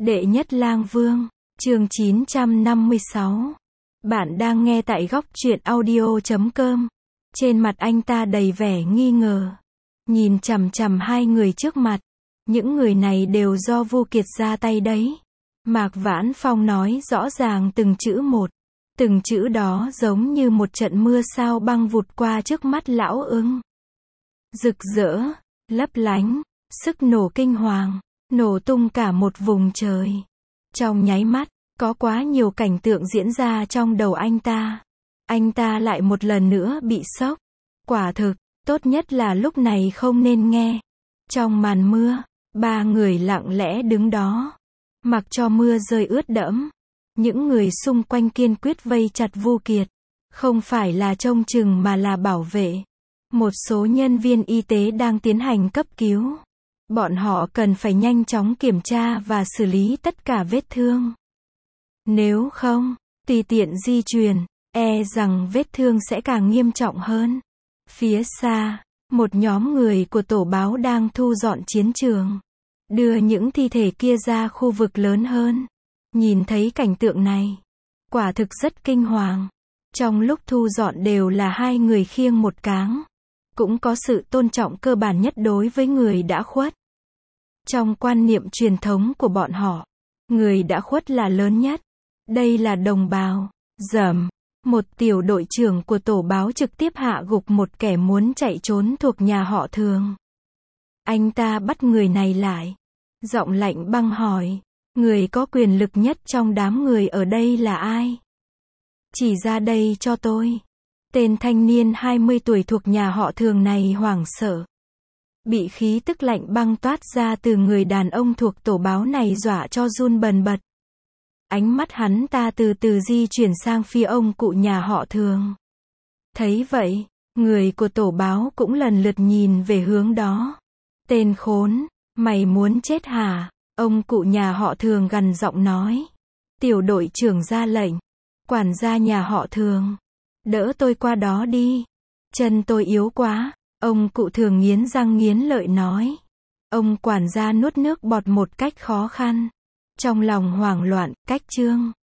Đệ nhất lang vương, chương 956. Bạn đang nghe tại góc truyện audio.com. Trên mặt anh ta đầy vẻ nghi ngờ. Nhìn chằm chằm hai người trước mặt. Những người này đều do Vu Kiệt ra tay đấy. Mạc Vãn Phong nói rõ ràng từng chữ một. Từng chữ đó giống như một trận mưa sao băng vụt qua trước mắt lão ưng. Rực rỡ, lấp lánh, sức nổ kinh hoàng, nổ tung cả một vùng trời. Trong nháy mắt, có quá nhiều cảnh tượng diễn ra trong đầu anh ta. Anh ta lại một lần nữa bị sốc. Quả thực, tốt nhất là lúc này không nên nghe. Trong màn mưa, ba người lặng lẽ đứng đó. Mặc cho mưa rơi ướt đẫm. Những người xung quanh kiên quyết vây chặt Vu Kiệt. Không phải là trông chừng mà là bảo vệ. Một số nhân viên y tế đang tiến hành cấp cứu. Bọn họ cần phải nhanh chóng kiểm tra và xử lý tất cả vết thương. Nếu không, tùy tiện di chuyển, e rằng vết thương sẽ càng nghiêm trọng hơn. Phía xa, một nhóm người của tổ báo đang thu dọn chiến trường. Đưa những thi thể kia ra khu vực lớn hơn. Nhìn thấy cảnh tượng này, quả thực rất kinh hoàng. Trong lúc thu dọn đều là hai người khiêng một cáng. Cũng có sự tôn trọng cơ bản nhất đối với người đã khuất. Trong quan niệm truyền thống của bọn họ, người đã khuất là lớn nhất. Đây là đồng bào. Dầm, một tiểu đội trưởng của tổ báo trực tiếp hạ gục một kẻ muốn chạy trốn thuộc nhà họ Thường. Anh ta bắt người này lại. Giọng lạnh băng hỏi, người có quyền lực nhất trong đám người ở đây là ai? Chỉ ra đây cho tôi. Tên thanh niên 20 tuổi thuộc nhà họ Thường này hoảng sợ. Bị khí tức lạnh băng toát ra từ người đàn ông thuộc tổ báo này dọa cho run bần bật. Ánh mắt hắn ta từ từ di chuyển sang phía ông cụ nhà họ Thường. Thấy vậy, người của tổ báo cũng lần lượt nhìn về hướng đó. Tên khốn, mày muốn chết hả? Ông cụ nhà họ Thường gằn giọng nói. Tiểu đội trưởng ra lệnh. Quản gia nhà họ Thường, đỡ tôi qua đó đi. Chân tôi yếu quá. Ông cụ Thường nghiến răng nghiến lợi nói. Ông quản gia nuốt nước bọt một cách khó khăn. Trong lòng hoảng loạn, cách chương.